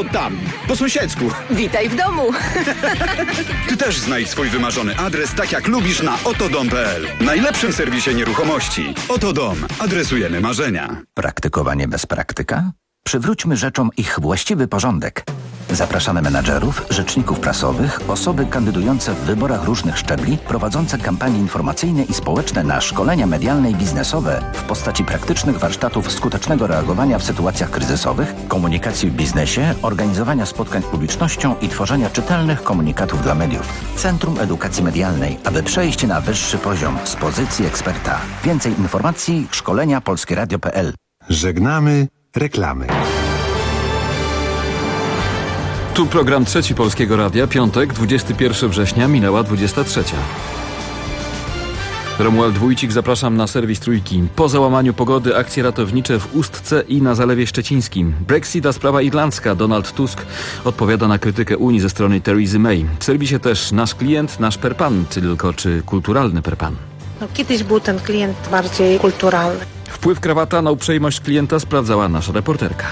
to tam, po sąsiedzku. Witaj w domu. Ty też znajdź swój wymarzony adres tak jak lubisz na otodom.pl. Najlepszym serwisie nieruchomości. Oto Dom. Adresujemy marzenia. Praktykowanie bez praktyka? Przywróćmy rzeczom ich właściwy porządek. Zapraszamy menadżerów, rzeczników prasowych, osoby kandydujące w wyborach różnych szczebli, prowadzące kampanie informacyjne i społeczne na szkolenia medialne i biznesowe w postaci praktycznych warsztatów skutecznego reagowania w sytuacjach kryzysowych, komunikacji w biznesie, organizowania spotkań z publicznością i tworzenia czytelnych komunikatów dla mediów. Centrum Edukacji Medialnej, aby przejść na wyższy poziom z pozycji eksperta. Więcej informacji szkolenia polskieradio.pl. Żegnamy reklamy. Tu program Trzeci Polskiego Radia, piątek, 21 września, minęła 23. Romuald Wójcik, zapraszam na serwis Trójki. Po załamaniu pogody akcje ratownicze w Ustce i na Zalewie Szczecińskim. Brexit a sprawa irlandzka. Donald Tusk odpowiada na krytykę Unii ze strony Teresy May. W serwisie też nasz klient, nasz perpan, czy kulturalny perpan. Kiedyś był ten klient bardziej kulturalny. Wpływ krawata na uprzejmość klienta sprawdzała nasza reporterka.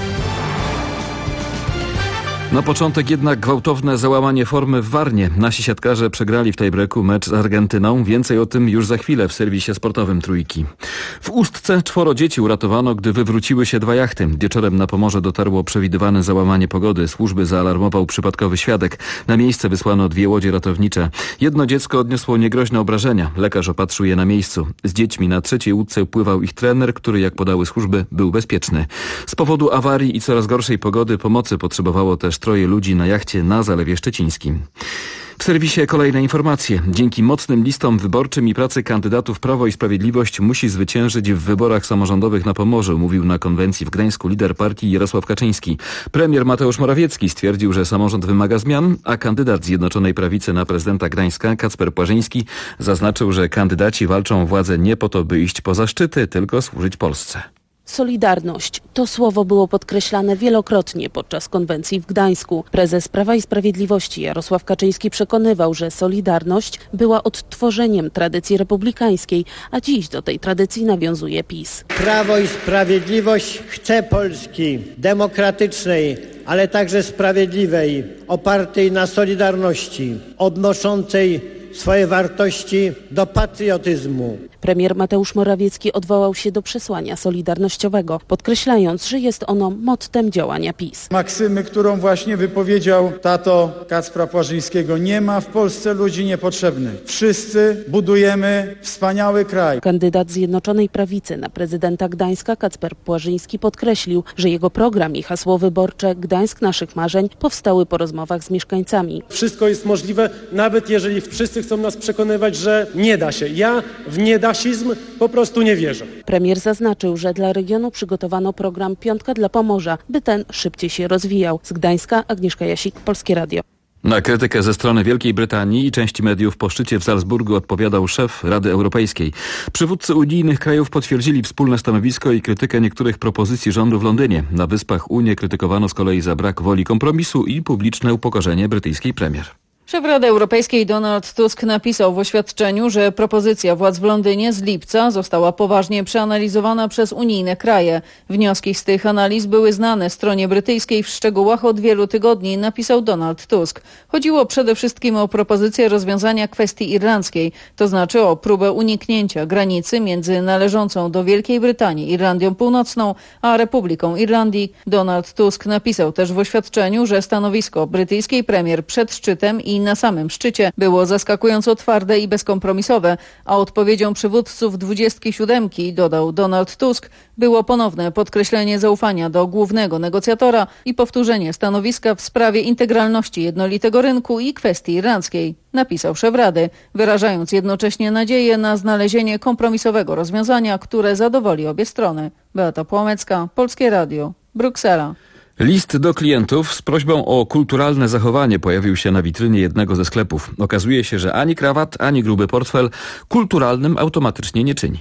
Na początek jednak gwałtowne załamanie formy w Warnie. Nasi siatkarze przegrali w tiebreaku mecz z Argentyną. Więcej o tym już za chwilę w serwisie sportowym Trójki. W Ustce 4 dzieci uratowano, gdy wywróciły się 2 jachty. Wieczorem na Pomorze dotarło przewidywane załamanie pogody. Służby zaalarmował przypadkowy świadek. Na miejsce wysłano 2 łodzie ratownicze. Jedno dziecko odniosło niegroźne obrażenia. Lekarz opatrzył je na miejscu. Z dziećmi na 3. łódce pływał ich trener, który, jak podały służby, był bezpieczny. Z powodu awarii i coraz gorszej pogody pomocy potrzebowało też 3 ludzi na jachcie na Zalewie Szczecińskim. W serwisie kolejne informacje. Dzięki mocnym listom wyborczym i pracy kandydatów Prawo i Sprawiedliwość musi zwyciężyć w wyborach samorządowych na Pomorzu, mówił na konwencji w Gdańsku lider partii Jarosław Kaczyński. Premier Mateusz Morawiecki stwierdził, że samorząd wymaga zmian, a kandydat Zjednoczonej Prawicy na prezydenta Gdańska, Kacper Płażyński, zaznaczył, że kandydaci walczą o władzę nie po to, by iść poza szczyty, tylko służyć Polsce. Solidarność. To słowo było podkreślane wielokrotnie podczas konwencji w Gdańsku. Prezes Prawa i Sprawiedliwości Jarosław Kaczyński przekonywał, że Solidarność była odtworzeniem tradycji republikańskiej, a dziś do tej tradycji nawiązuje PiS. Prawo i Sprawiedliwość chce Polski demokratycznej, ale także sprawiedliwej, opartej na solidarności, odnoszącej swoje wartości do patriotyzmu. Premier Mateusz Morawiecki odwołał się do przesłania solidarnościowego, podkreślając, że jest ono mottem działania PiS. Maksymy, którą właśnie wypowiedział tato Kacpra Płażyńskiego. Nie ma w Polsce ludzi niepotrzebnych. Wszyscy budujemy wspaniały kraj. Kandydat Zjednoczonej Prawicy na prezydenta Gdańska Kacper Płażyński podkreślił, że jego program i hasło wyborcze Gdańsk naszych marzeń powstały po rozmowach z mieszkańcami. Wszystko jest możliwe, nawet jeżeli wszyscy chcą nas przekonywać, że nie da się. Ja w niedasizm po prostu nie wierzę. Premier zaznaczył, że dla regionu przygotowano program Piątka dla Pomorza, by ten szybciej się rozwijał. Z Gdańska Agnieszka Jasik, Polskie Radio. Na krytykę ze strony Wielkiej Brytanii i części mediów po szczycie w Salzburgu odpowiadał szef Rady Europejskiej. Przywódcy unijnych krajów potwierdzili wspólne stanowisko i krytykę niektórych propozycji rządu w Londynie. Na Wyspach Unię krytykowano z kolei za brak woli kompromisu i publiczne upokorzenie brytyjskiej premier. Szef Rady Europejskiej Donald Tusk napisał w oświadczeniu, że propozycja władz w Londynie z lipca została poważnie przeanalizowana przez unijne kraje. Wnioski z tych analiz były znane stronie brytyjskiej w szczegółach od wielu tygodni, napisał Donald Tusk. Chodziło przede wszystkim o propozycję rozwiązania kwestii irlandzkiej, to znaczy o próbę uniknięcia granicy między należącą do Wielkiej Brytanii Irlandią Północną a Republiką Irlandii. Donald Tusk napisał też w oświadczeniu, że stanowisko brytyjskiej premier przed szczytem i na samym szczycie było zaskakująco twarde i bezkompromisowe, a odpowiedzią przywódców 27, dodał Donald Tusk, było ponowne podkreślenie zaufania do głównego negocjatora i powtórzenie stanowiska w sprawie integralności jednolitego rynku i kwestii irlandzkiej, napisał szef Rady, wyrażając jednocześnie nadzieję na znalezienie kompromisowego rozwiązania, które zadowoli obie strony. Beata Płomecka, Polskie Radio, Bruksela. List do klientów z prośbą o kulturalne zachowanie pojawił się na witrynie jednego ze sklepów. Okazuje się, że ani krawat, ani gruby portfel kulturalnym automatycznie nie czyni.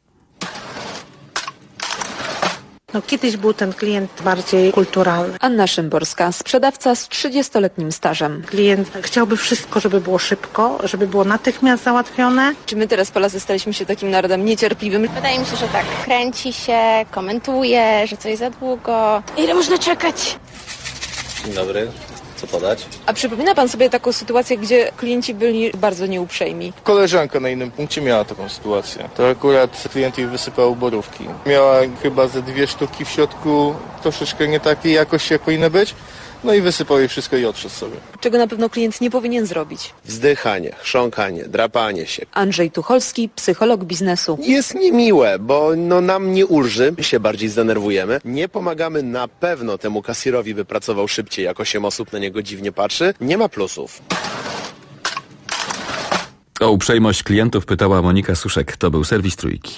Kiedyś był ten klient bardziej kulturalny. Anna Szymborska, sprzedawca z 30-letnim stażem. Klient chciałby wszystko, żeby było szybko, żeby było natychmiast załatwione. Czy my teraz Polacy staliśmy się takim narodem niecierpliwym? Wydaje mi się, że tak. Kręci się, komentuje, że coś za długo. Ile można czekać? Dzień dobry. Co podać? A przypomina pan sobie taką sytuację, gdzie klienci byli bardzo nieuprzejmi? Koleżanka na innym punkcie miała taką sytuację. To akurat klient jej wysypał borówki. Miała chyba ze 2 sztuki w środku, troszeczkę nie takiej jakości, jak powinny być. No i wysypał jej wszystko i odszedł sobie. Czego na pewno klient nie powinien zrobić? Wzdychanie, chrząkanie, drapanie się. Andrzej Tucholski, psycholog biznesu. Jest niemiłe, bo nam nie ulży, my się bardziej zdenerwujemy. Nie pomagamy na pewno temu kasjerowi, by pracował szybciej, jak 8 osób na niego dziwnie patrzy. Nie ma plusów. O uprzejmość klientów pytała Monika Suszek. To był serwis Trójki.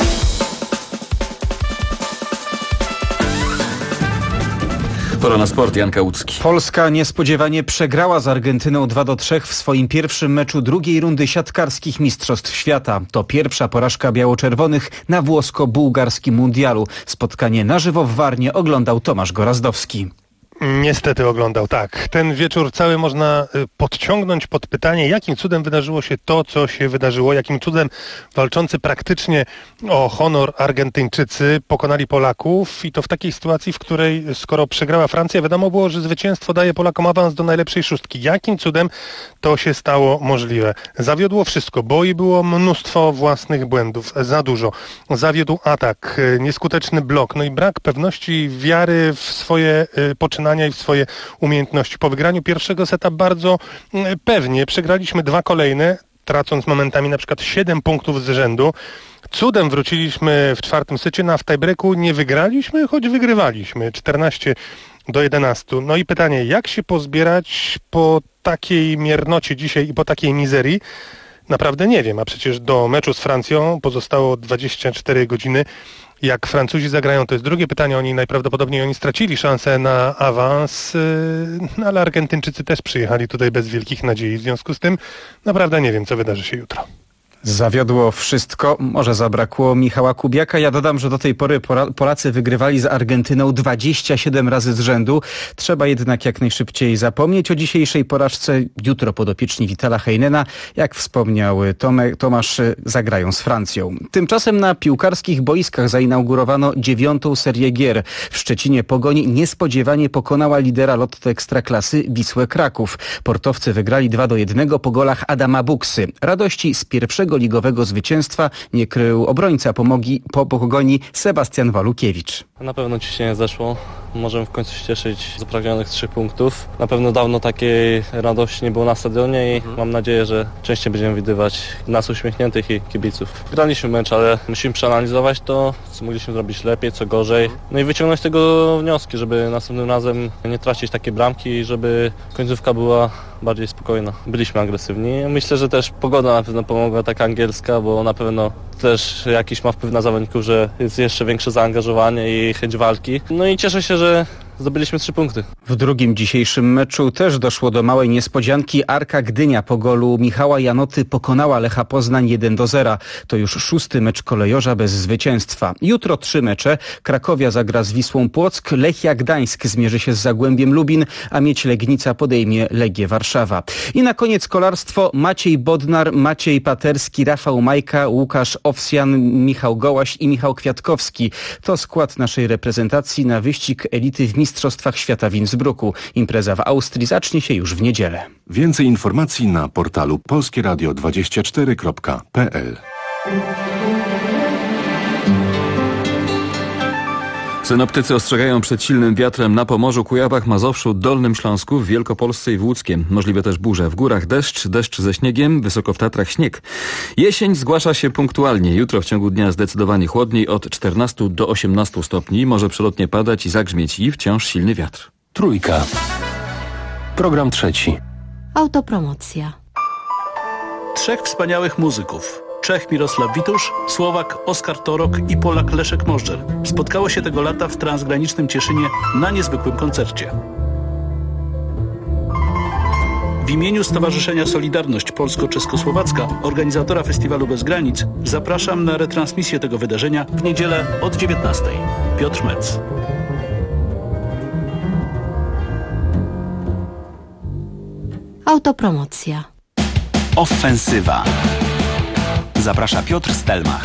Pora na sport, Jan Kałucki. Polska niespodziewanie przegrała z Argentyną 2-3 w swoim pierwszym meczu drugiej rundy siatkarskich Mistrzostw Świata. To pierwsza porażka biało-czerwonych na włosko-bułgarskim mundialu. Spotkanie na żywo w Warnie oglądał Tomasz Gorazdowski. Niestety oglądał, tak. Ten wieczór cały można podciągnąć pod pytanie, jakim cudem wydarzyło się to, co się wydarzyło, jakim cudem walczący praktycznie o honor Argentyńczycy pokonali Polaków i to w takiej sytuacji, w której skoro przegrała Francja, wiadomo było, że zwycięstwo daje Polakom awans do najlepszej szóstki. Jakim cudem to się stało możliwe? Zawiodło wszystko, bo i było mnóstwo własnych błędów, za dużo. Zawiódł atak, nieskuteczny blok, no i brak pewności, wiary w swoje poczynania i w swoje umiejętności. Po wygraniu pierwszego seta bardzo pewnie przegraliśmy 2 kolejne, tracąc momentami na przykład 7 punktów z rzędu. Cudem wróciliśmy w 4. secie, a w tiebreaku nie wygraliśmy, choć wygrywaliśmy 14-11. No i pytanie, jak się pozbierać po takiej miernocie dzisiaj i po takiej mizerii? Naprawdę nie wiem, a przecież do meczu z Francją pozostało 24 godziny. Jak Francuzi zagrają, to jest drugie pytanie. Najprawdopodobniej oni stracili szansę na awans, ale Argentyńczycy też przyjechali tutaj bez wielkich nadziei. W związku z tym naprawdę nie wiem, co wydarzy się jutro. Zawiodło wszystko, może zabrakło Michała Kubiaka. Ja dodam, że do tej pory Polacy wygrywali z Argentyną 27 razy z rzędu. Trzeba jednak jak najszybciej zapomnieć o dzisiejszej porażce. Jutro podopieczni Vitala Heinena, jak wspomniał Tomasz, zagrają z Francją. Tymczasem na piłkarskich boiskach zainaugurowano 9. serię gier. W Szczecinie Pogoń niespodziewanie pokonała lidera Lotto Ekstraklasy Wisłę Kraków. Portowcy wygrali 2-1 po golach Adama Buksy. Radości z pierwszego ligowego zwycięstwa nie krył obrońca Pogoni Sebastian Walukiewicz. Na pewno ciśnienie zeszło. Możemy w końcu się cieszyć z upragnionych 3 punktów. Na pewno dawno takiej radości nie było na stadionie i mam nadzieję, że częściej będziemy widywać nas uśmiechniętych i kibiców. Graliśmy mecz, ale musimy przeanalizować to, co mogliśmy zrobić lepiej, co gorzej. No i wyciągnąć z tego wnioski, żeby następnym razem nie tracić takiej bramki i żeby końcówka była bardziej spokojna. Byliśmy agresywni. Myślę, że też pogoda na pewno pomogła, taka angielska, bo na pewno też jakiś ma wpływ na zawodników, że jest jeszcze większe zaangażowanie i chęć walki. No i cieszę się, że zdobyliśmy 3 punkty. W drugim dzisiejszym meczu też doszło do małej niespodzianki. Arka Gdynia po golu Michała Janoty pokonała Lecha Poznań 1-0. To już 6. mecz kolejorza bez zwycięstwa. Jutro 3 mecze. Krakowia zagra z Wisłą Płock, Lechia Gdańsk zmierzy się z Zagłębiem Lubin, a Miedź Legnica podejmie Legię Warszawa. I na koniec kolarstwo. Maciej Bodnar, Maciej Paterski, Rafał Majka, Łukasz Owsian, Michał Gołaś i Michał Kwiatkowski. To skład naszej reprezentacji na wyścig elity w Mistrzostwach Świata w Innsbrucku. Impreza w Austrii zacznie się już w niedzielę. Więcej informacji na portalu polskieradio24.pl. Synoptycy ostrzegają przed silnym wiatrem na Pomorzu, Kujawach, Mazowszu, Dolnym Śląsku, w Wielkopolsce i w Łódzkiem. Możliwe też burze. W górach deszcz ze śniegiem, wysoko w Tatrach śnieg. Jesień zgłasza się punktualnie. Jutro w ciągu dnia zdecydowanie chłodniej, od 14 do 18 stopni. Może przelotnie padać i zagrzmieć i wciąż silny wiatr. Trójka. Program 3. Autopromocja. 3 wspaniałych muzyków. Czech Mirosław Witusz, Słowak Oskar Torok i Polak Leszek Możdżer spotkało się tego lata w transgranicznym Cieszynie na niezwykłym koncercie. W imieniu Stowarzyszenia Solidarność Polsko-Czeskosłowacka, organizatora Festiwalu Bez Granic, zapraszam na retransmisję tego wydarzenia w niedzielę od 19:00. Piotr Metz. Autopromocja. Ofensywa. Zaprasza Piotr Stelmach.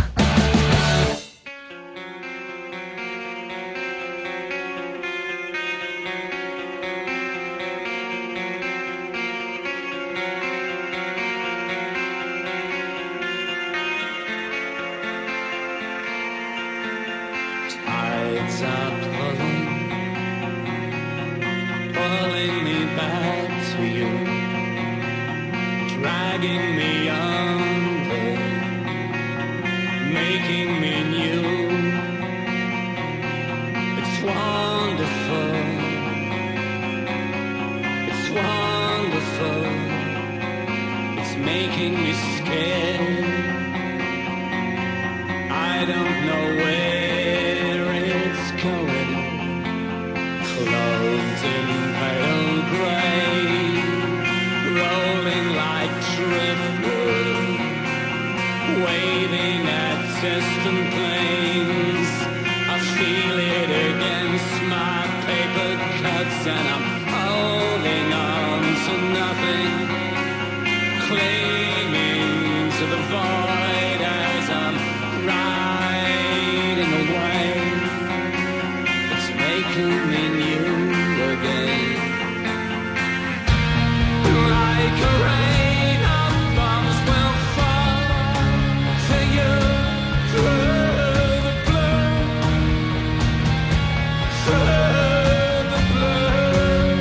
pulling me back to you, dragging me under, making me new. It's wonderful, it's wonderful, it's making me scared. I don't know where it's going, clothes in pale grey, rolling like driftwood, waving at distant planes. I feel it against my paper cuts, and I'm holding on to nothing, clinging to the void as I'm riding away. It's making me new again. Like a rain of bombs will fall to you through the blue, through the blue.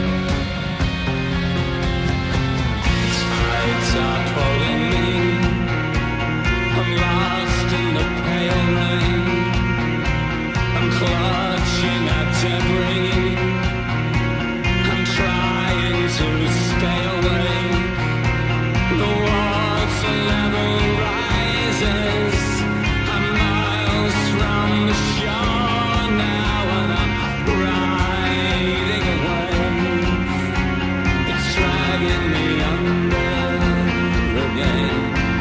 Tides are pulling me, I'm lost in the pale rain, I'm clutching at debris, I'm trying to stay away. The water level rises, I'm miles from the shore now, and I'm riding away. It's dragging me under again.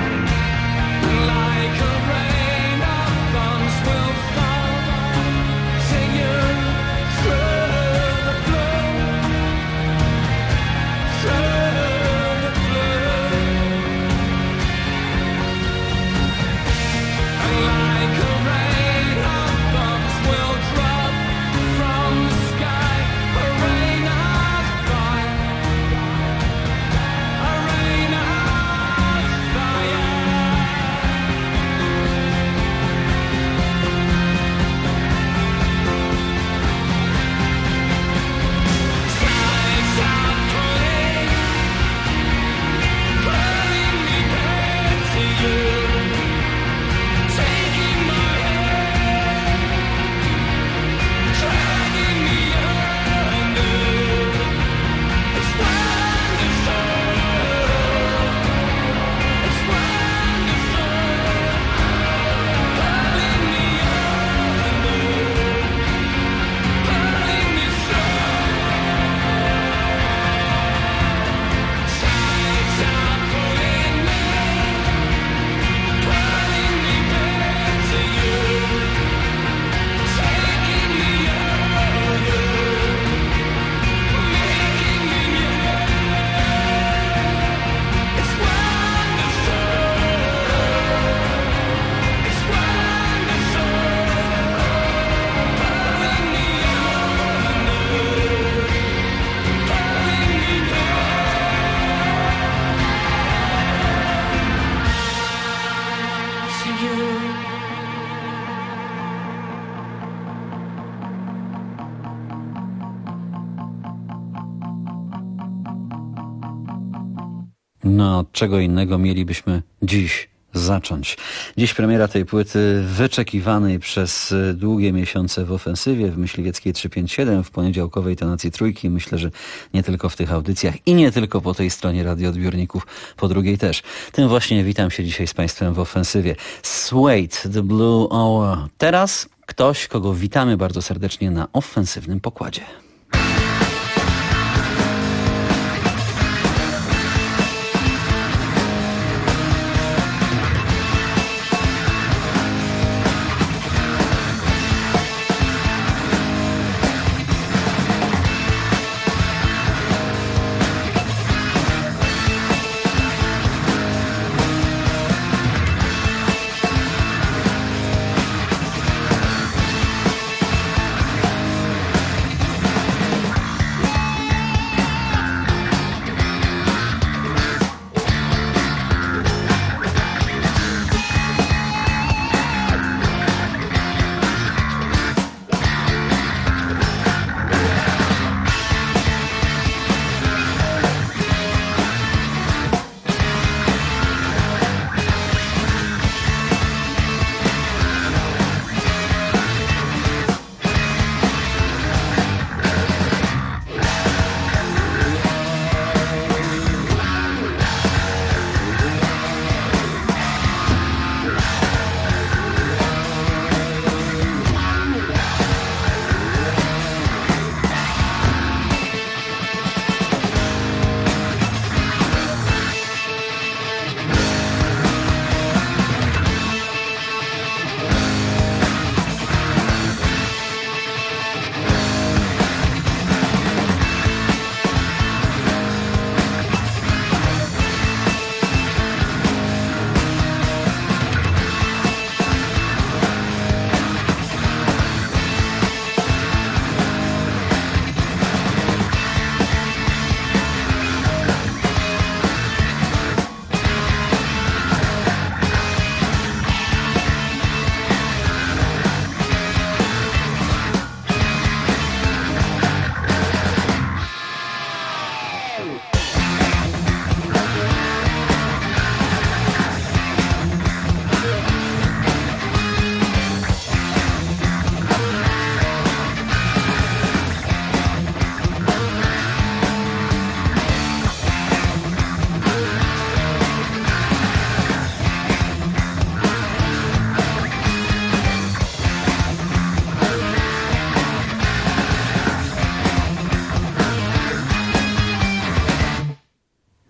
Like a rain of bombs will fall to you through the blue, through the blue. And like a rain of bombs will drop from the sky, a rain of fire, a rain of fire. Tides are pulling me back to you, taking my hand, dragging me under. It's wonderful, it's wonderful, pulling me under, pulling me through. Tides are pulling me back to you, taking me under, making me new. It's wonderful, it's wonderful, pulling me under, pulling me back to you. No, od czego innego mielibyśmy dziś zacząć. Dziś premiera tej płyty wyczekiwanej przez długie miesiące w ofensywie, w Myśliwieckiej 357, w poniedziałkowej tonacji trójki. Myślę, że nie tylko w tych audycjach i nie tylko po tej stronie radioodbiorników, po drugiej też. Tym właśnie witam się dzisiaj z Państwem w ofensywie. Suede, The Blue Hour. Teraz ktoś, kogo witamy bardzo serdecznie na ofensywnym pokładzie.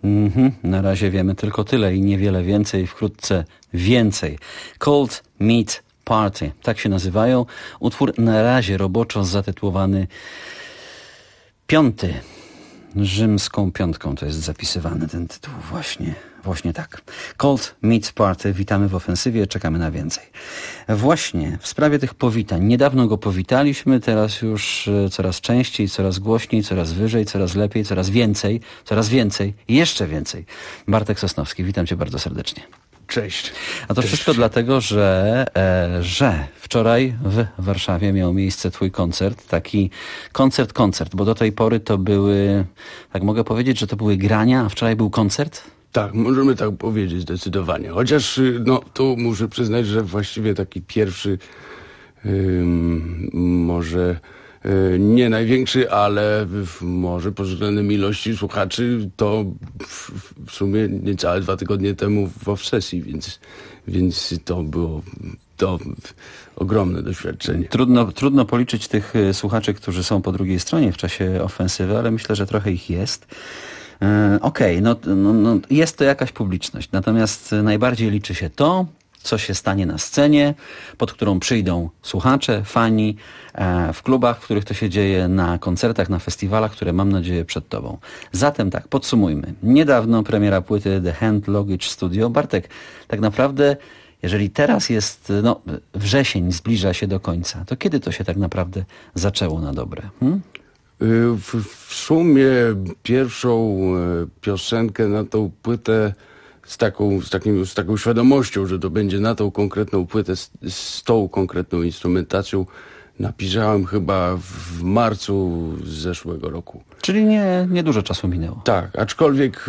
Na razie wiemy tylko tyle i niewiele więcej, wkrótce więcej. Cold Meat Party, tak się nazywają. Utwór na razie roboczo zatytułowany Piąty. Rzymską piątką to jest zapisywany ten tytuł. Właśnie tak. Cold Meat Party. Witamy w ofensywie, czekamy na więcej. Właśnie w sprawie tych powitań. Niedawno go powitaliśmy, teraz już coraz częściej, coraz głośniej, coraz wyżej, coraz lepiej, coraz więcej i jeszcze więcej. Bartek Sosnowski, witam cię bardzo serdecznie. Cześć. A to wszystko dlatego, że wczoraj w Warszawie miał miejsce twój koncert, taki koncert, bo do tej pory to były, tak mogę powiedzieć, że to były grania, a wczoraj był koncert? Tak, możemy tak powiedzieć zdecydowanie. Chociaż tu muszę przyznać, że właściwie taki pierwszy, może nie największy, ale może pod względem ilości słuchaczy to w sumie niecałe 2 tygodnie temu w Obsesji, więc to było ogromne doświadczenie. Trudno policzyć tych słuchaczy, którzy są po drugiej stronie w czasie ofensywy, ale myślę, że trochę ich jest. Okej, jest to jakaś publiczność, natomiast najbardziej liczy się to, co się stanie na scenie, pod którą przyjdą słuchacze, fani, w klubach, w których to się dzieje, na koncertach, na festiwalach, które mam nadzieję przed tobą. Zatem tak, podsumujmy. Niedawno premiera płyty The Hand Luggage Studio. Bartek, tak naprawdę, jeżeli teraz jest wrzesień, zbliża się do końca, to kiedy to się tak naprawdę zaczęło na dobre? W sumie pierwszą piosenkę na tą płytę z taką świadomością, że to będzie na tą konkretną płytę z tą konkretną instrumentacją, napisałem chyba w marcu zeszłego roku. Czyli nie dużo czasu minęło. Tak, aczkolwiek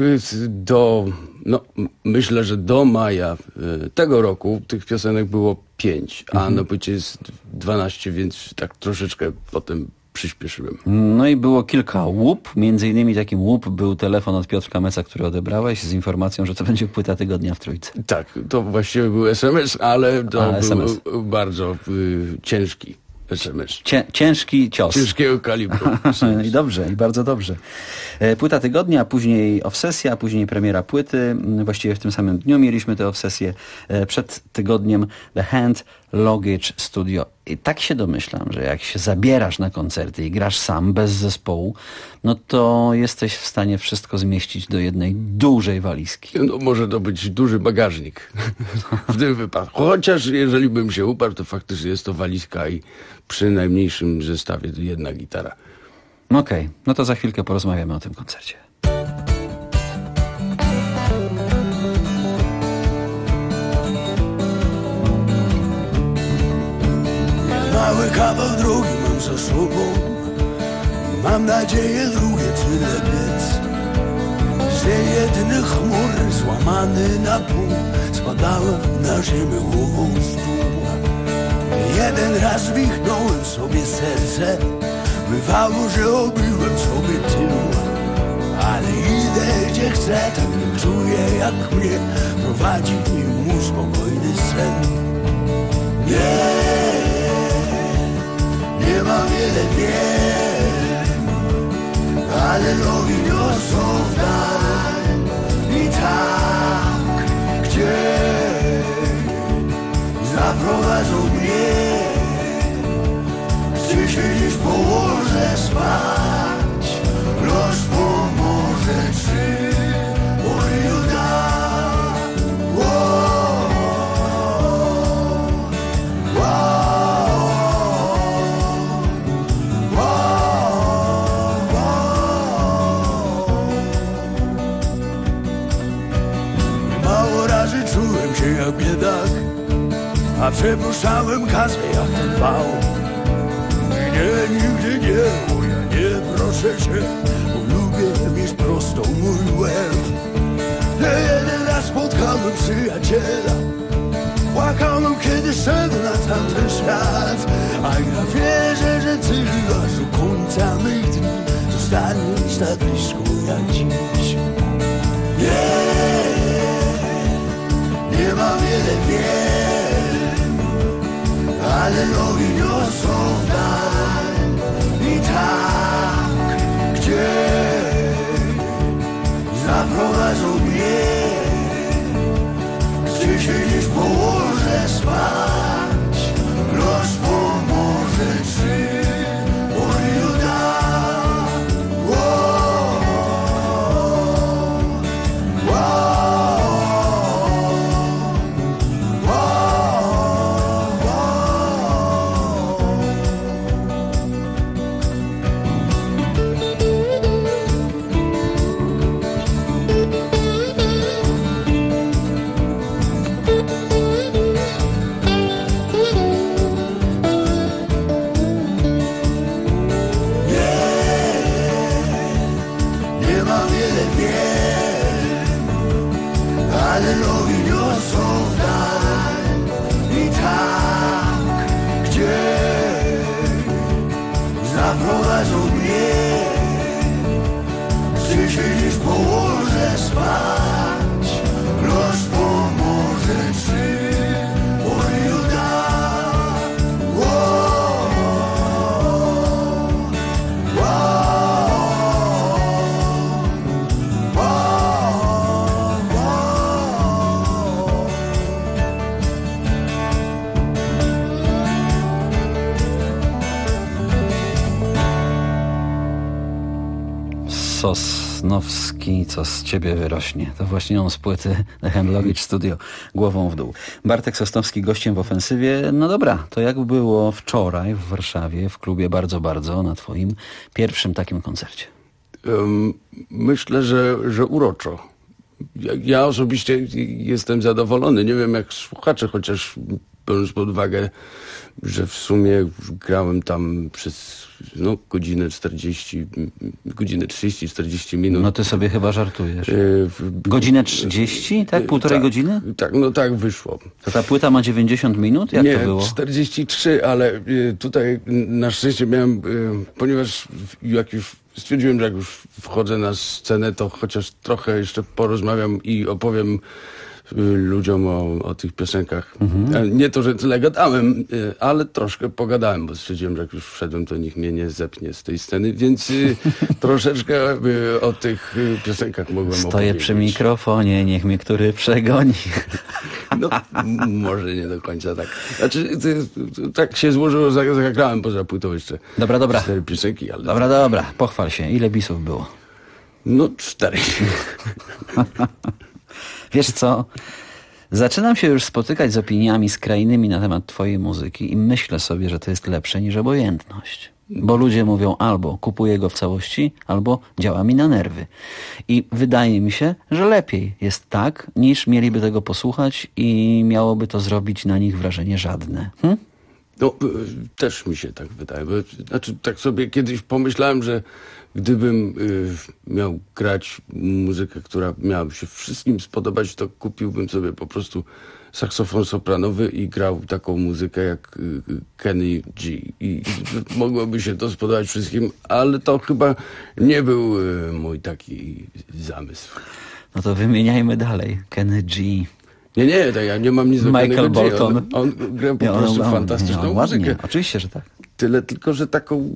myślę, że do maja tego roku tych piosenek było 5, a na płycie jest 12, więc tak troszeczkę potem przyspieszyłem. No i było kilka łup, między innymi takim łup był telefon od Piotrka Meca, który odebrałeś z informacją, że to będzie płyta tygodnia w Trójce. Tak, to właściwie był SMS, ale to był bardzo ciężki SMS. Ciężki cios. Ciężkiego kalibru. I dobrze, i bardzo dobrze. Płyta tygodnia, później obsesja, później premiera płyty. Właściwie w tym samym dniu mieliśmy tę obsesję. Przed tygodniem The Hand Luggage Studio. I tak się domyślam, że jak się zabierasz na koncerty i grasz sam, bez zespołu, no to jesteś w stanie wszystko zmieścić do jednej dużej walizki. No może to być duży bagażnik w tym wypadku. Chociaż jeżeli bym się uparł, to faktycznie jest to walizka i przy najmniejszym zestawie to jedna gitara. Okej, no to za chwilkę porozmawiamy o tym koncercie. Mały kawał drogi mam za sobą, mam nadzieję drugie tyle biec. Z jednych chmur złamany na pół spadałem na ziemię głową w stół. Jeden raz wichnąłem sobie serce, bywało, że obyłem sobie tył. Ale idę gdzie chcę, tak nie czuję jak mnie prowadzi mu spokojny sen. Nie ma wiele wiem, ale nogi niosą w dal. I tak, gdzie zaprowadzą mnie, gdzie się dziś położę spać, los pomoże, czy Bogu da. Czułem się jak biedak, a przepuszczałem kasę jak ten wał. Nie, nigdy nie, bo ja nie proszę cię, bo lubię mieć prosto mój łeb. Jeden raz spotkałem przyjaciela, płakałem kiedy szedł na tamten świat. A ja wierzę, że ty aż do końca mych dni zostaniesz tak blisko jak dziś. Nie ma wiele wiem, ale nogi niosą w dal. I tak, gdzie zaprowadzi ale nogi niosą w dal. I tak, gdzie zaprowadzą mnie, gdzie siedzisz, położę spać, los pomoże, czy Boju da. Sosnowski, co z ciebie wyrośnie. To właśnie on z płyty The Handlowicz Studio, głową w dół. Bartek Sosnowski gościem w ofensywie. No dobra, to jak było wczoraj w Warszawie, w klubie Bardzo, Bardzo, na twoim pierwszym takim koncercie? Myślę, że uroczo. Ja osobiście jestem zadowolony. Nie wiem jak słuchacze, chociaż biorąc pod uwagę, że w sumie grałem tam przez godzinę 30-40 minut. No ty sobie chyba żartujesz. Godzinę 30? Tak? Półtorej godziny? Tak, tak wyszło. To ta płyta ma 90 minut? Jak to było? 43, ale tutaj na szczęście miałem, ponieważ jak już stwierdziłem, że jak już wchodzę na scenę, to chociaż trochę jeszcze porozmawiam i opowiem ludziom o tych piosenkach. Nie to, że tyle gadałem, ale troszkę pogadałem, bo stwierdziłem, że jak już wszedłem, to nikt mnie nie zepnie z tej sceny, więc troszeczkę o tych piosenkach mogłem opowiedzieć. Stoję przy mikrofonie, niech mnie który przegoni. No, może nie do końca tak. Znaczy, tak się złożyło, zagrałem poza płytą jeszcze. Dobra. 4 piosenki, ale... Dobra, pochwal się. Ile bisów było? 4. Wiesz co? Zaczynam się już spotykać z opiniami skrajnymi na temat twojej muzyki i myślę sobie, że to jest lepsze niż obojętność. Bo ludzie mówią albo kupuję go w całości, albo działa mi na nerwy. I wydaje mi się, że lepiej jest tak, niż mieliby tego posłuchać i miałoby to zrobić na nich wrażenie żadne. No, też mi się tak wydaje. Znaczy, tak sobie kiedyś pomyślałem, że gdybym miał grać muzykę, która miałaby się wszystkim spodobać, to kupiłbym sobie po prostu saksofon sopranowy i grał taką muzykę jak Kenny G. I mogłoby się to spodobać wszystkim, ale to chyba nie był mój taki zamysł. No to wymieniajmy dalej. Kenny G. Nie, to ja nie mam nic do Michael Bolton. On gra po prostu fantastyczną muzykę. Oczywiście, że tak. Tyle tylko, że taką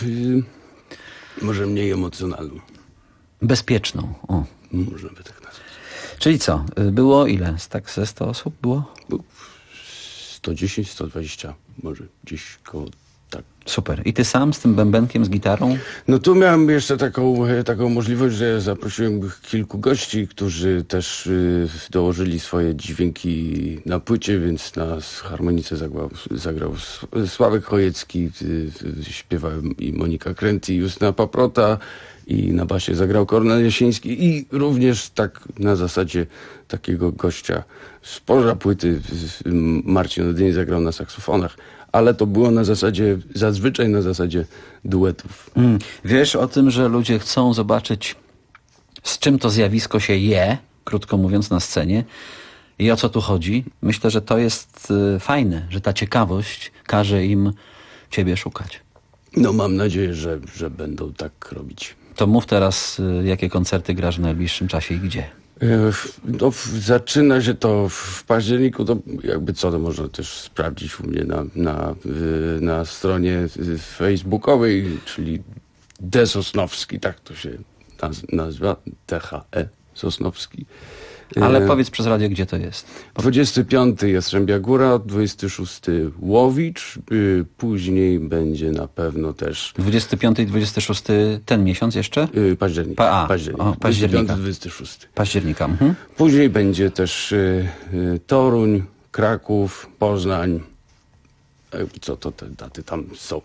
może mniej emocjonalną. Bezpieczną. O. Można by tak nazwać. Czyli co? Było ile? Tak ze 100 osób było? 110, 120 może gdzieś koło tak. Super. I ty sam z tym bębenkiem, z gitarą? No tu miałem jeszcze taką możliwość, że zaprosiłem kilku gości, którzy też dołożyli swoje dźwięki na płycie, więc na harmonice zagrał Sławek Chojecki, śpiewałem i Monika Kręt, i Justyna Paprota, i na basie zagrał Kornel Jasiński i również tak na zasadzie takiego gościa spoza płyty Marcin Odyń zagrał na saksofonach. Ale to było zazwyczaj na zasadzie duetów. Wiesz o tym, że ludzie chcą zobaczyć, z czym to zjawisko się je, krótko mówiąc, na scenie i o co tu chodzi? Myślę, że to jest fajne, że ta ciekawość każe im ciebie szukać. No mam nadzieję, że będą tak robić. To mów teraz, jakie koncerty grasz w najbliższym czasie i gdzie? No, zaczyna się to w październiku, to jakby co, to można też sprawdzić u mnie na stronie facebookowej, czyli D. Sosnowski, tak to się nazywa, THE Sosnowski. Ale powiedz przez radio, gdzie to jest. 25 Jastrzębia Góra, 26 Łowicz, później będzie na pewno też... 25 i 26 ten miesiąc jeszcze? Październik. Października. 26. Października. Później będzie też Toruń, Kraków, Poznań. Co to te daty tam są?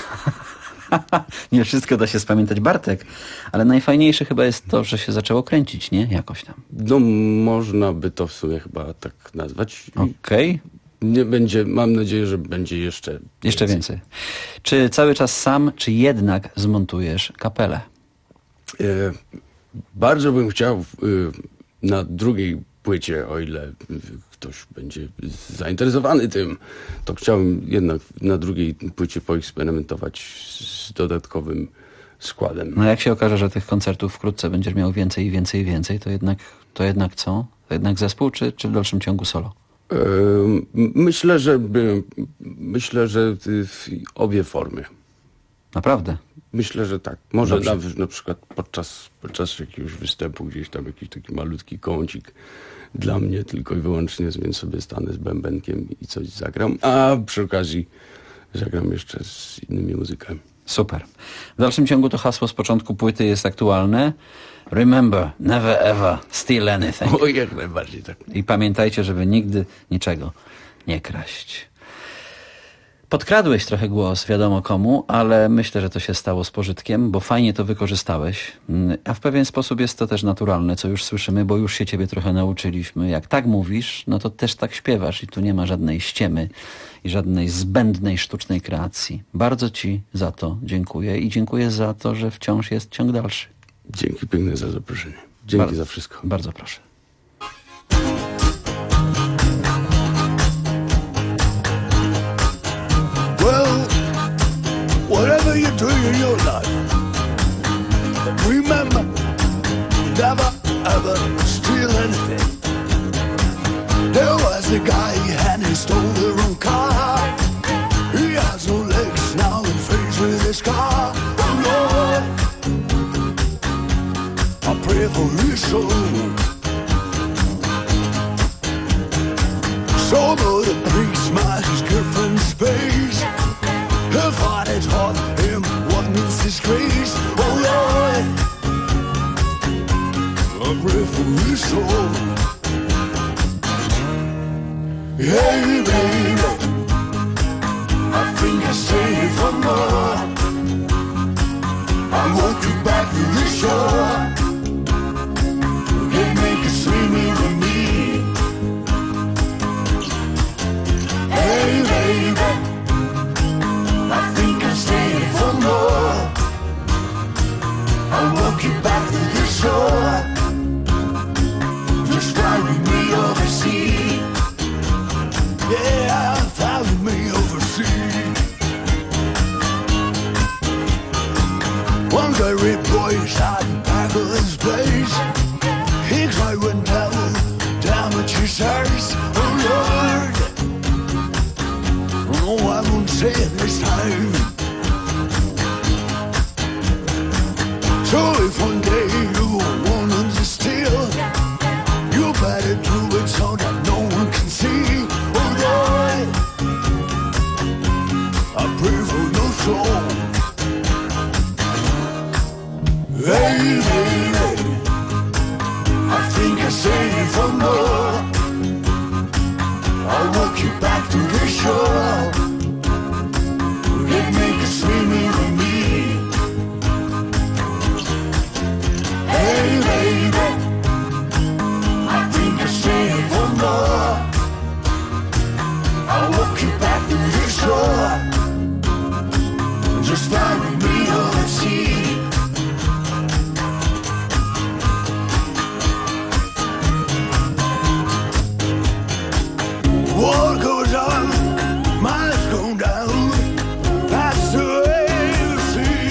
Nie wszystko da się spamiętać, Bartek, ale najfajniejsze chyba jest to, że się zaczęło kręcić, nie? Jakoś tam. No można by to w sumie chyba tak nazwać. Okej. Nie będzie, mam nadzieję, że będzie jeszcze więcej. Czy cały czas sam, czy jednak zmontujesz kapelę? Bardzo bym chciał na drugiej płycie, o ile ktoś będzie zainteresowany tym, to chciałem jednak na drugiej płycie poeksperymentować z dodatkowym składem. No jak się okaże, że tych koncertów wkrótce będziesz miał więcej i więcej i więcej, to jednak co? To jednak zespół, czy w dalszym ciągu solo? Myślę, że obie formy. Naprawdę? Myślę, że tak. Może na przykład podczas jakiegoś występu gdzieś tam jakiś taki malutki kącik dla mnie tylko i wyłącznie, więc sobie stanę z bębenkiem i coś zagram, a przy okazji zagram jeszcze z innymi muzykami. Super. W dalszym ciągu to hasło z początku płyty jest aktualne. Remember, never ever steal anything. O, jak najbardziej tak. I pamiętajcie, żeby nigdy niczego nie kraść. Podkradłeś trochę głos, wiadomo komu, ale myślę, że to się stało z pożytkiem, bo fajnie to wykorzystałeś, a w pewien sposób jest to też naturalne, co już słyszymy, bo już się ciebie trochę nauczyliśmy. Jak tak mówisz, no to też tak śpiewasz i tu nie ma żadnej ściemy i żadnej zbędnej, sztucznej kreacji. Bardzo ci za to dziękuję i dziękuję za to, że wciąż jest ciąg dalszy. Dzięki piękne za zaproszenie. Dzięki za wszystko. Bardzo proszę. Whatever you do in your life, remember, never ever steal anything. There was a guy and he stole the wrong car. He has no legs now and face with his car. Oh Lord, I pray for his soul. So the priest smiles his girlfriend's face. Her heart is hot, him what needs disgrace. Oh Lord, I pray for his soul. Hey baby, I think I stay for more. I want you back to the shore. Can make a swimming with me. Hey baby, I think I'm staying for more. I'll walk you back to the shore. Just fly with me overseas. Yeah, fly with me overseas. One guy red boy shot the back of his place. He cried when devil damage his hurts. Oh Lord, no, I won't say it this time. So if one day you want to steal, you better do it so that no one can see. Oh Lord, I pray for your soul. Hey baby, I think I say for more. I'll walk you back to the shore. Let's make a swimming with me. Hey baby, I think I say for more. I'll walk you back to the shore. Just fly with me overseas. War goes on, miles go down. That's the way you see.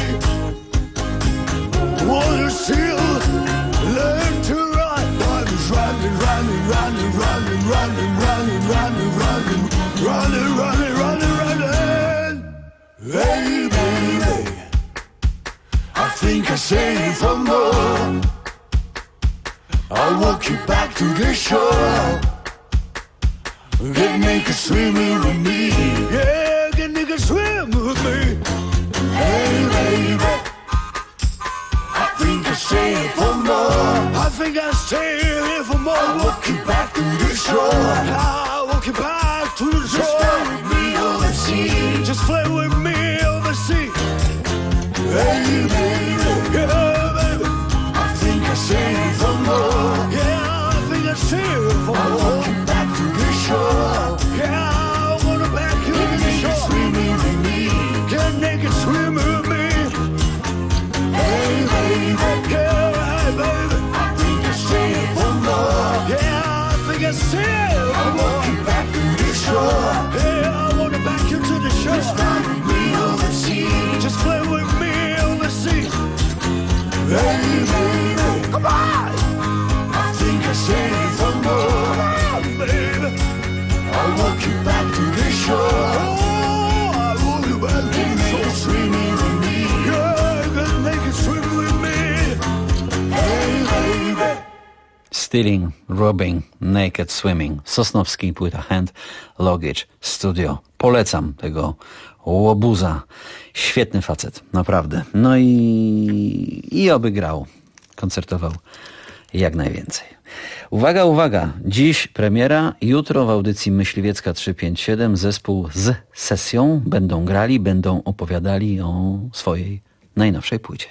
Wanna still learn to run. I was running, running, running, running, running, running, running, running, running, running, running, running. Hey baby, I think I say for more. I'll walk you back to the shore. Get naked swimming with me. Yeah, get naked swimming with me. Hey baby, I think I stay here for more. I think I stay here for more. I'll walk you back to the shore. I'll walk you back to the shore. Just play with me overseas. Just play with me overseas. Hey baby, yeah baby, I think I stay here for more. Yeah, I think I stay here for more. I'll walk you back to the shore. Yeah, I wanna back you to the shore. Swimming with me. Get naked swimming with me. Hey baby, yeah, hey baby, I think I stay for more. Yeah, I see it. I want you back to the shore. Yeah, I want you back here to the shore. Just fly with me over the sea. Just fly with me over the sea. Hey, baby, come on. I think I said it for more. Come on, baby. I want you back to the shore. Oh, I want you back to the shore. Swimming with me. Yeah, gonna make it swim with me. Hey, baby. Stealing, Robbing, Naked Swimming. Sosnowski, płyta Hand Luggage Studio. Polecam tego łobuza. Świetny facet, naprawdę. No i oby grał. Koncertował jak najwięcej. Uwaga, uwaga. Dziś premiera, jutro w audycji Myśliwiecka 357 zespół z sesją będą grali, będą opowiadali o swojej najnowszej płycie.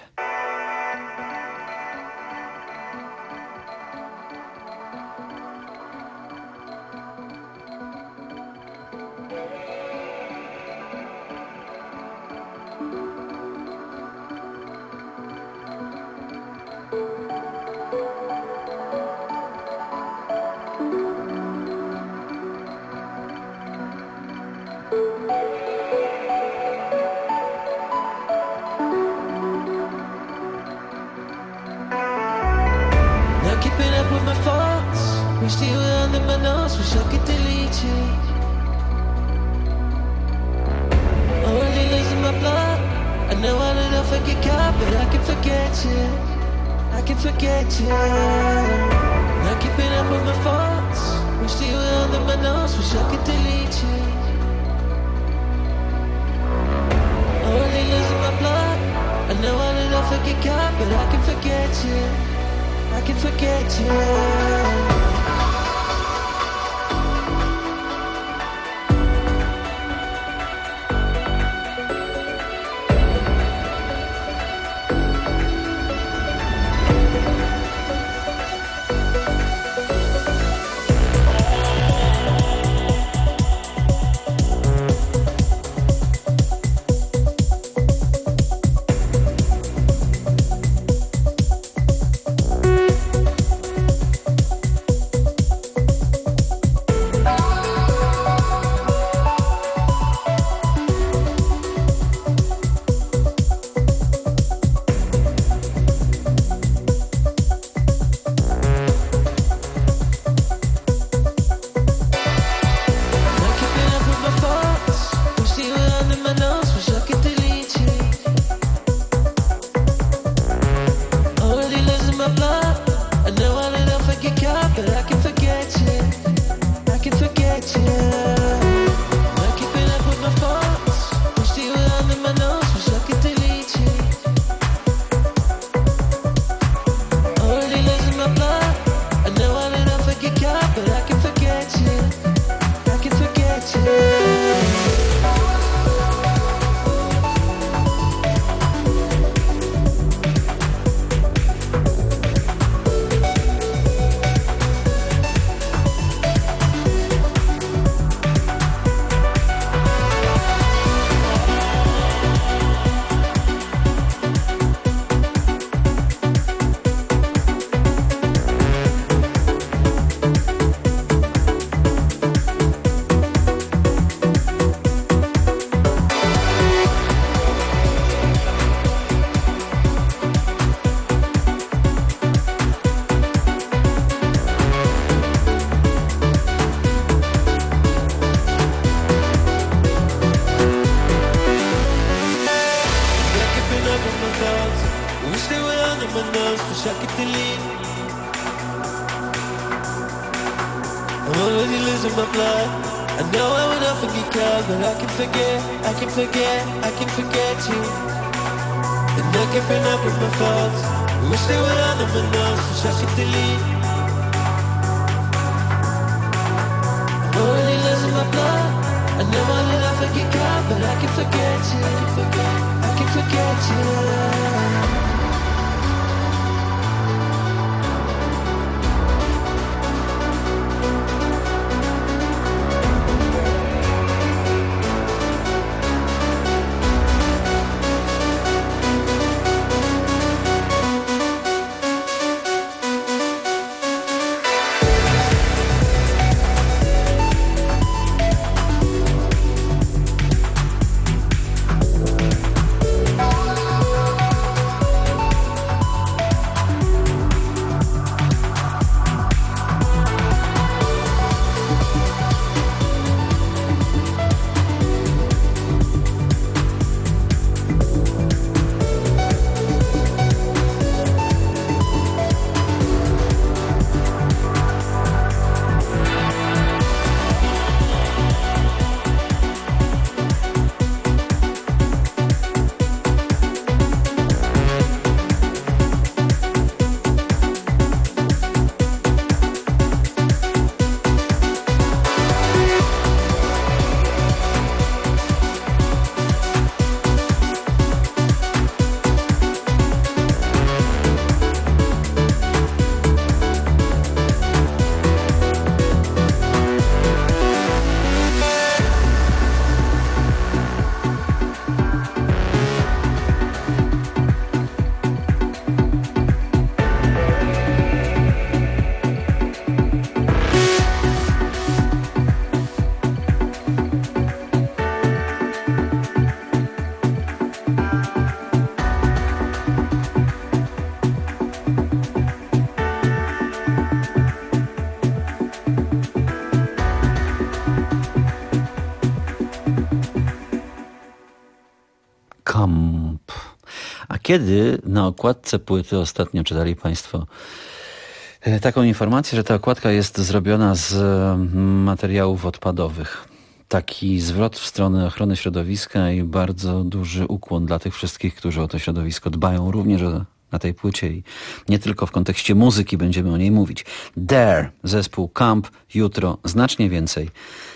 Kiedy na okładce płyty ostatnio czytali Państwo taką informację, że ta okładka jest zrobiona z materiałów odpadowych. Taki zwrot w stronę ochrony środowiska i bardzo duży ukłon dla tych wszystkich, którzy o to środowisko dbają, również na tej płycie i nie tylko w kontekście muzyki będziemy o niej mówić. Dare, zespół Camp, jutro znacznie więcej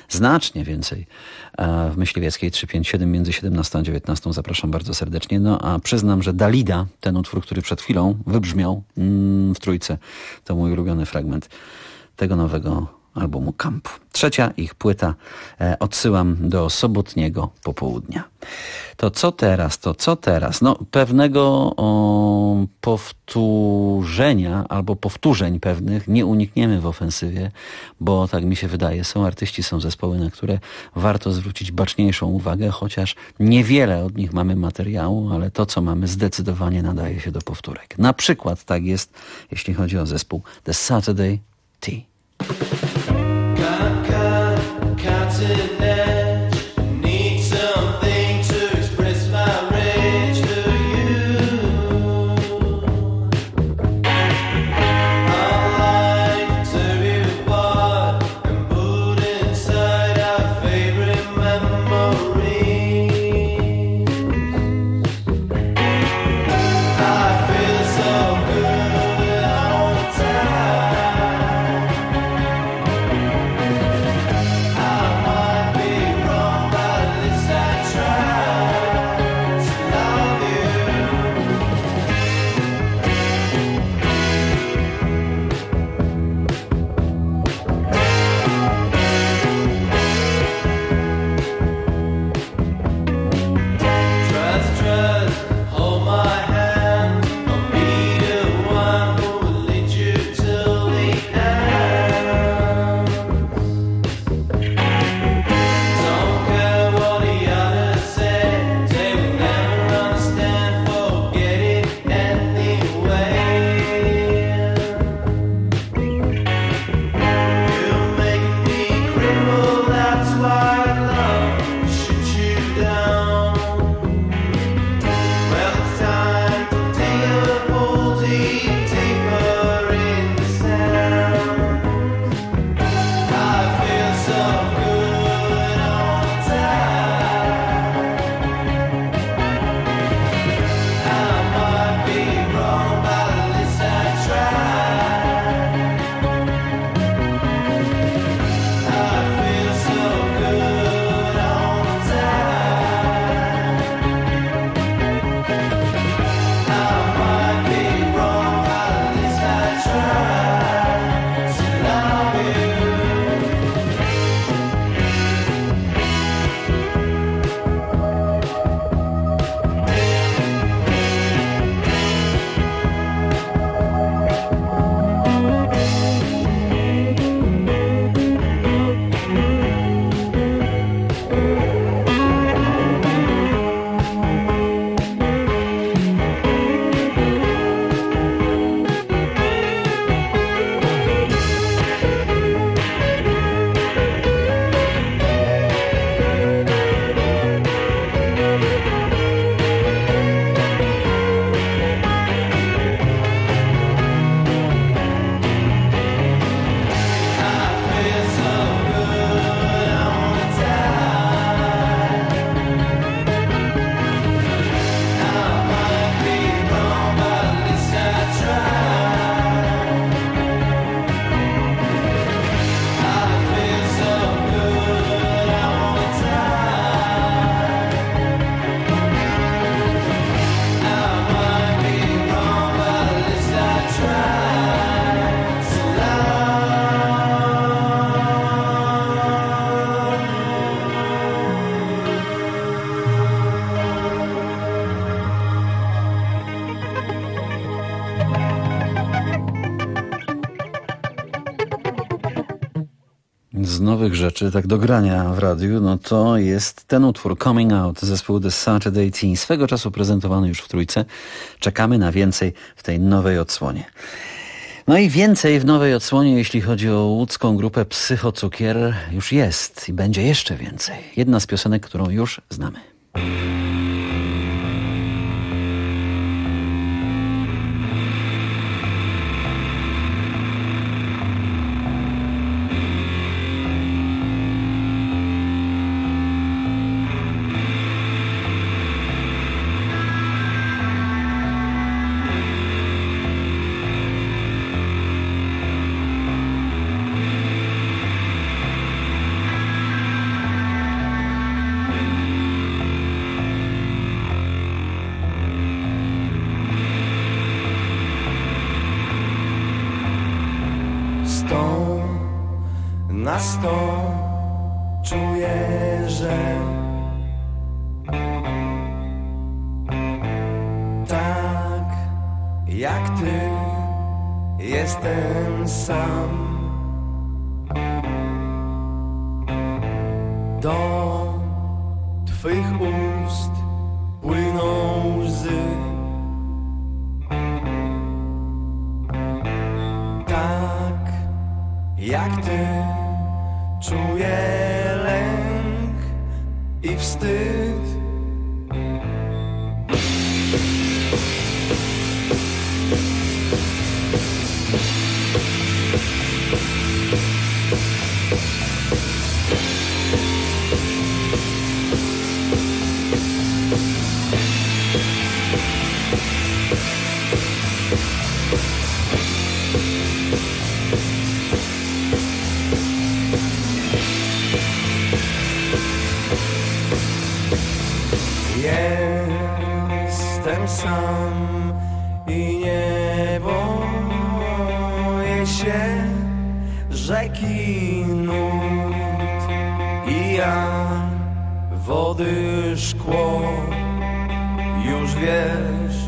w Myśliwieckiej 357 między 17 a 19. Zapraszam bardzo serdecznie. No a przyznam, że Dalida, ten utwór, który przed chwilą wybrzmiał w Trójce, to mój ulubiony fragment tego nowego albumu Camp. Trzecia ich płyta, odsyłam do sobotniego popołudnia. To co teraz? No pewnego powtórzenia albo powtórzeń pewnych nie unikniemy w ofensywie, bo tak mi się wydaje, są artyści, są zespoły, na które warto zwrócić baczniejszą uwagę, chociaż niewiele od nich mamy materiału, ale to co mamy zdecydowanie nadaje się do powtórek. Na przykład tak jest, jeśli chodzi o zespół The Saturday Tea. Z nowych rzeczy, tak do grania w radiu, no to jest ten utwór Coming Out, zespół The Saturday Tea, swego czasu prezentowany już w Trójce. Czekamy na więcej w tej nowej odsłonie. No i więcej w nowej odsłonie, jeśli chodzi o łódzką grupę Psychocukier, już jest i będzie jeszcze więcej. Jedna z piosenek, którą już znamy. na 100 czuję, że tak jak ty jestem sam. Do twych ust płyną łzy, tak jak ty czuję lęk i wstyd. Jestem sam i nie boję się rzeki nut i ja wody szkło, już wiesz.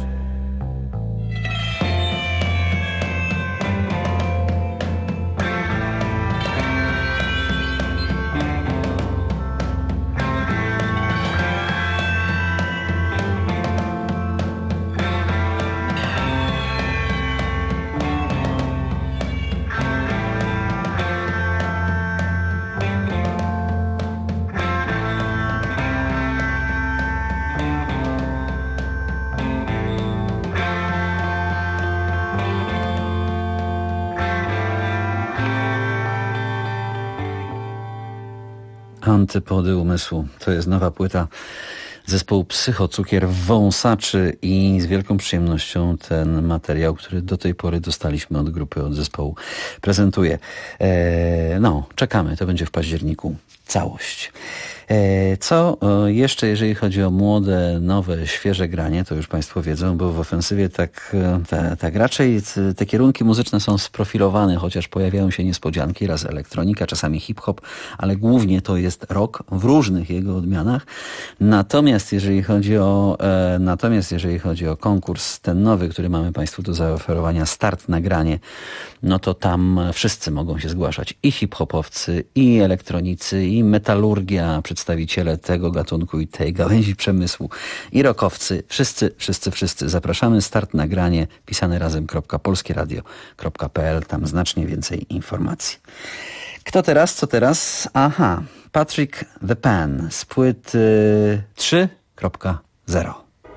Antypody umysłu. To jest nowa płyta zespołu Psychocukier Wąsaczy i z wielką przyjemnością ten materiał, który do tej pory dostaliśmy od grupy, od zespołu, prezentuję. Czekamy. To będzie w październiku. Całość. Co jeszcze, jeżeli chodzi o młode, nowe, świeże granie, to już Państwo wiedzą, bo w ofensywie tak raczej te kierunki muzyczne są sprofilowane, chociaż pojawiają się niespodzianki, raz elektronika, czasami hip-hop, ale głównie to jest rock w różnych jego odmianach. Natomiast jeżeli chodzi o konkurs ten nowy, który mamy Państwu do zaoferowania, Start na granie, no to tam wszyscy mogą się zgłaszać. I hip-hopowcy, i elektronicy, i metalurgia, przedstawiciele tego gatunku i tej gałęzi przemysłu, i rockowcy. Wszyscy. Zapraszamy. Start na granie, pisane razem.polskieradio.pl. Tam znacznie więcej informacji. Kto teraz? Co teraz? Aha. Patrick the Pan z płyty 3.0.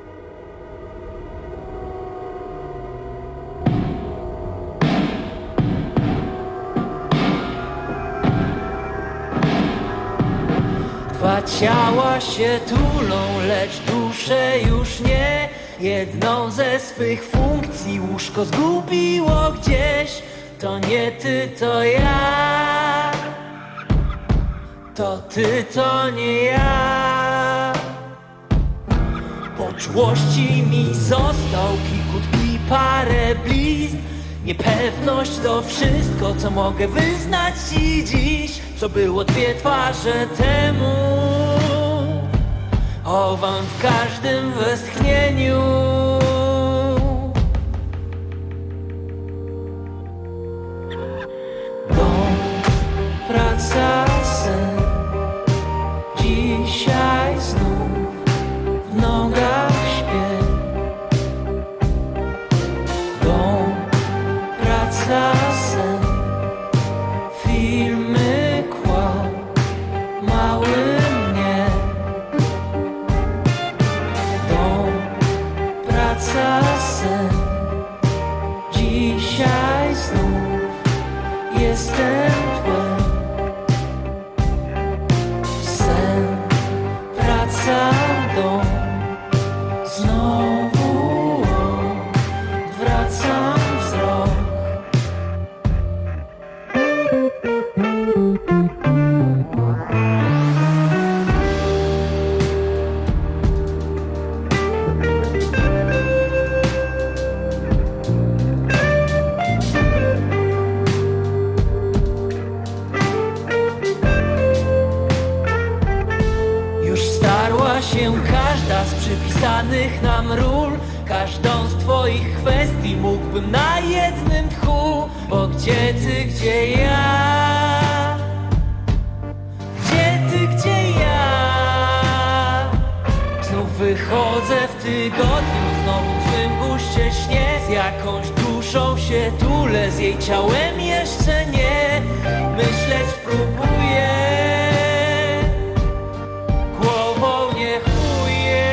Dwa ciała się tulą, lecz dusze już nie. Jedną ze swych funkcji łóżko zgubiło gdzieś. To nie ty, to ja. To ty, to nie ja. Po czułości mi został kikut i parę blizn. Niepewność to wszystko, co mogę wyznać ci dziś. Co było 2 twarze temu. Chowam w każdym westchnieniu. Dom, praca, sen. Dzisiaj znów w nogach śpię. Dom, praca, sen. Filmy, kłam, mały mnie. Dom, praca, sen. Dzisiaj znów jestem tłem. Sen, praca, dom. Znowu wracam wzrok. przypisanych nam ról. Każdą z twoich kwestii mógłbym na jednym tchu. Bo gdzie ty, gdzie ja? Gdzie ty, gdzie ja? Znów wychodzę w tygodniu, znowu w twym guście śnie. Z jakąś duszą się tulę, z jej ciałem jeszcze nie. Myśleć próbuję, głową nie chuję.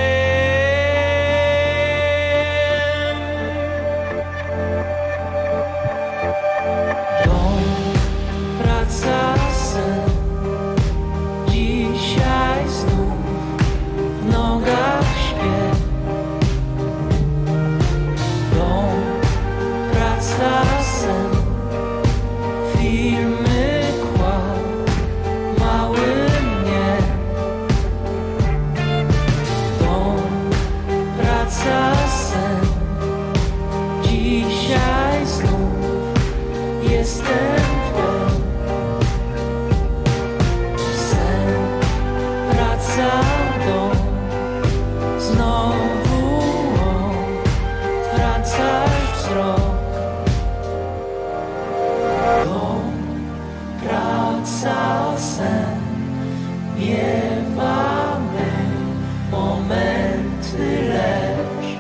Dom, praca, sen, dzisiaj znów w nogach śpię. Dom, praca, sen, filmy, kład, mały mnie. Dom, praca, sen, dzisiaj znów jestem twój. Sen, praca, dom, znowu wracasz wzrok. Dom, praca, sen, miewamy momenty, lecz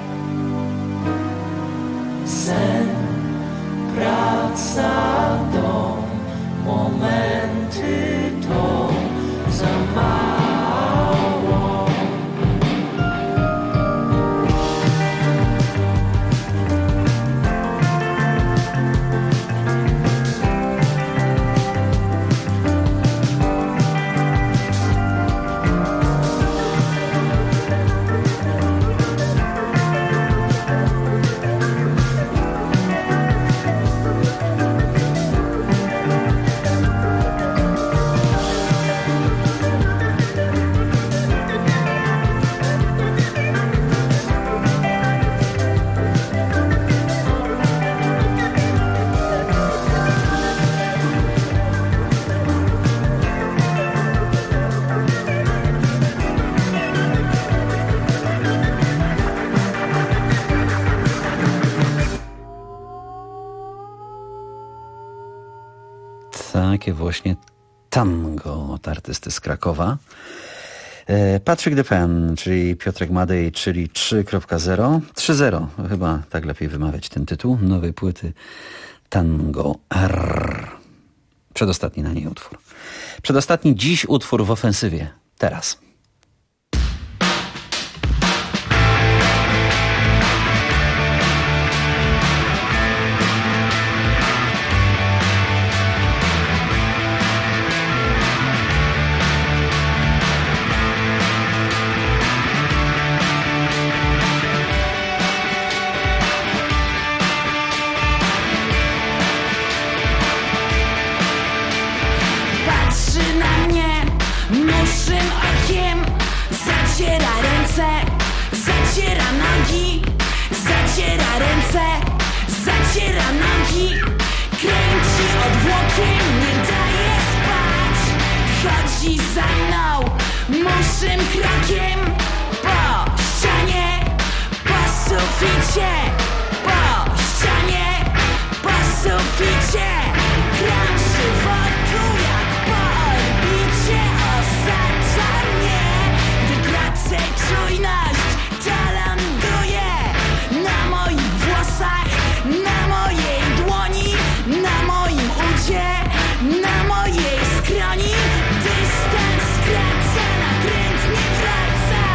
sen, praca, dom, momenty to za mało. Takie właśnie tango od artysty z Krakowa. Patrick Dupin, czyli Piotrek Madej, czyli 3.0. 3.0, chyba tak lepiej wymawiać ten tytuł nowej płyty Tango R. Przedostatni na niej utwór. Przedostatni dziś utwór w ofensywie. Teraz. Zaciera nogi, zaciera ręce, zaciera nogi, kręci odwłokiem, nie daje spać. Chodzi za mną muszym krokiem po ścianie, po suficie, po ścianie, po suficie. Krąży wokół jak po orbicie, osacza mnie, gdy tracę czujność. Ląduje na moich włosach, na mojej dłoni, na moim udzie, na mojej skroni. Dystans skraca, nakrętnie wraca.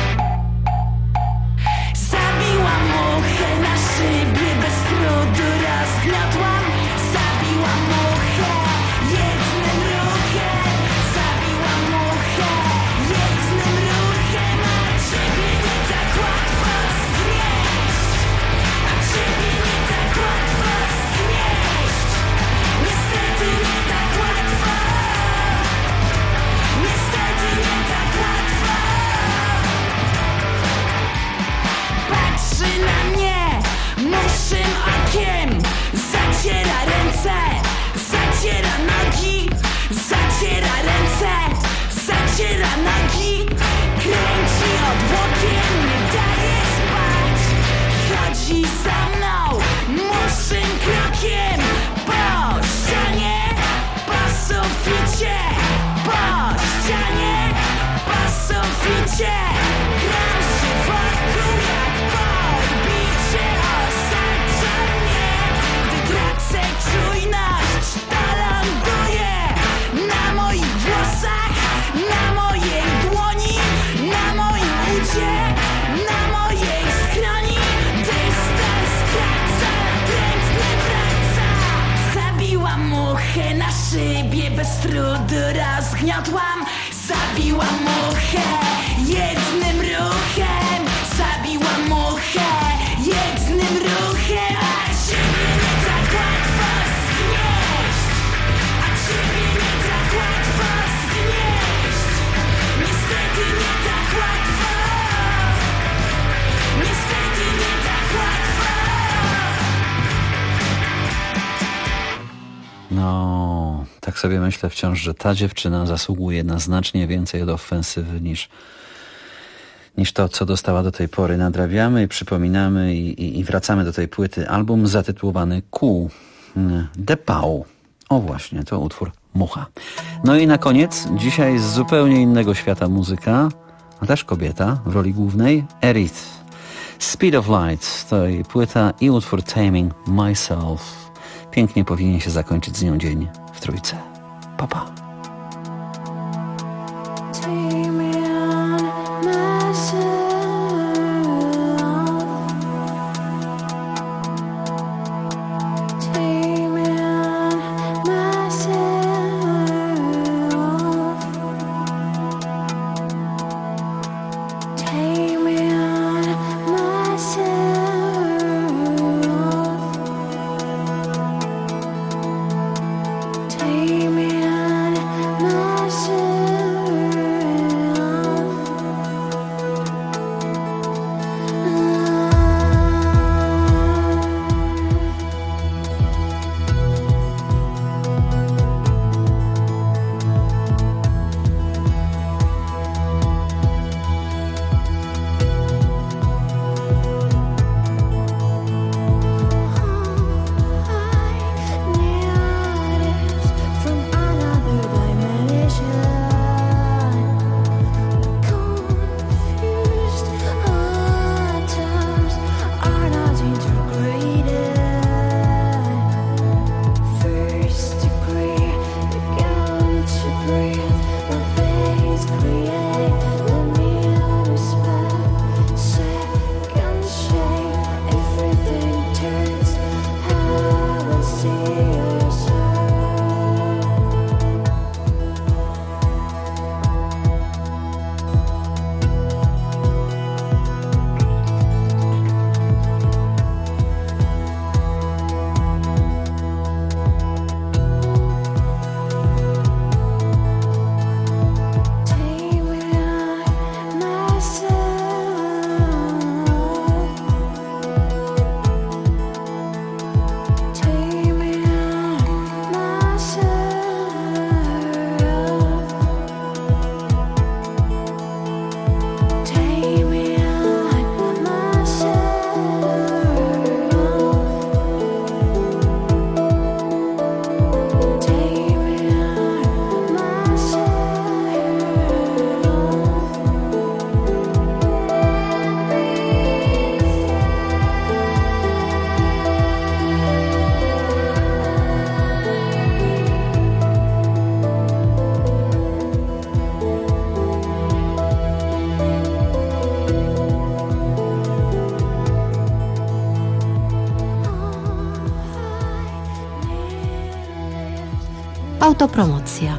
Zabiłam muchę na szybie, bez trudu rozgniotłam. Zabiłam muchę jednym ruchem. Zabiłam muchę jednym ruchem. A ciebie nie tak łatwo zgnieść. A ciebie nie tak łatwo zgnieść. Niestety nie tak łatwo. Niestety nie tak łatwo. Patrzy na mnie muszym okiem. Zaciera ręce, zaciera nogi, zaciera ręce, zaciera nogi, kręci odwłokiem. szybie bez trudu rozgniotłam. Zabiłam muchę jednym ruchem. Zabiłam muchę jednym ruchem. A ciebie nie tak łatwo znieść. A ciebie nie tak łatwo znieść. Niestety nie tak łatwo. Niestety nie tak łatwo. No, tak sobie myślę wciąż, że ta dziewczyna zasługuje na znacznie więcej od ofensywy niż to, co dostała do tej pory. Nadrabiamy i przypominamy i wracamy do tej płyty. Album zatytułowany Ku de Pau. O właśnie, to utwór Mucha. No i na koniec, dzisiaj z zupełnie innego świata muzyka, a też kobieta w roli głównej, Erith. Speed of Light to jej płyta i utwór Taming Myself. Pięknie powinien się zakończyć z nią dzień w Trójce. Pa, pa. Autopromocja.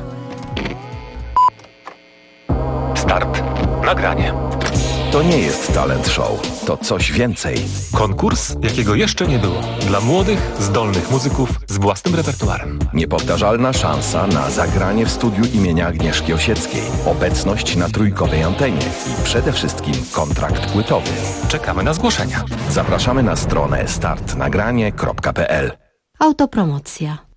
Start. Nagranie. To nie jest talent show, to coś więcej. Konkurs, jakiego jeszcze nie było. Dla młodych, zdolnych muzyków z własnym repertuarem. Niepowtarzalna szansa na zagranie w studiu imienia Agnieszki Osieckiej. Obecność na trójkowej antenie i przede wszystkim kontrakt płytowy. Czekamy na zgłoszenia. Zapraszamy na stronę startnagranie.pl. Autopromocja.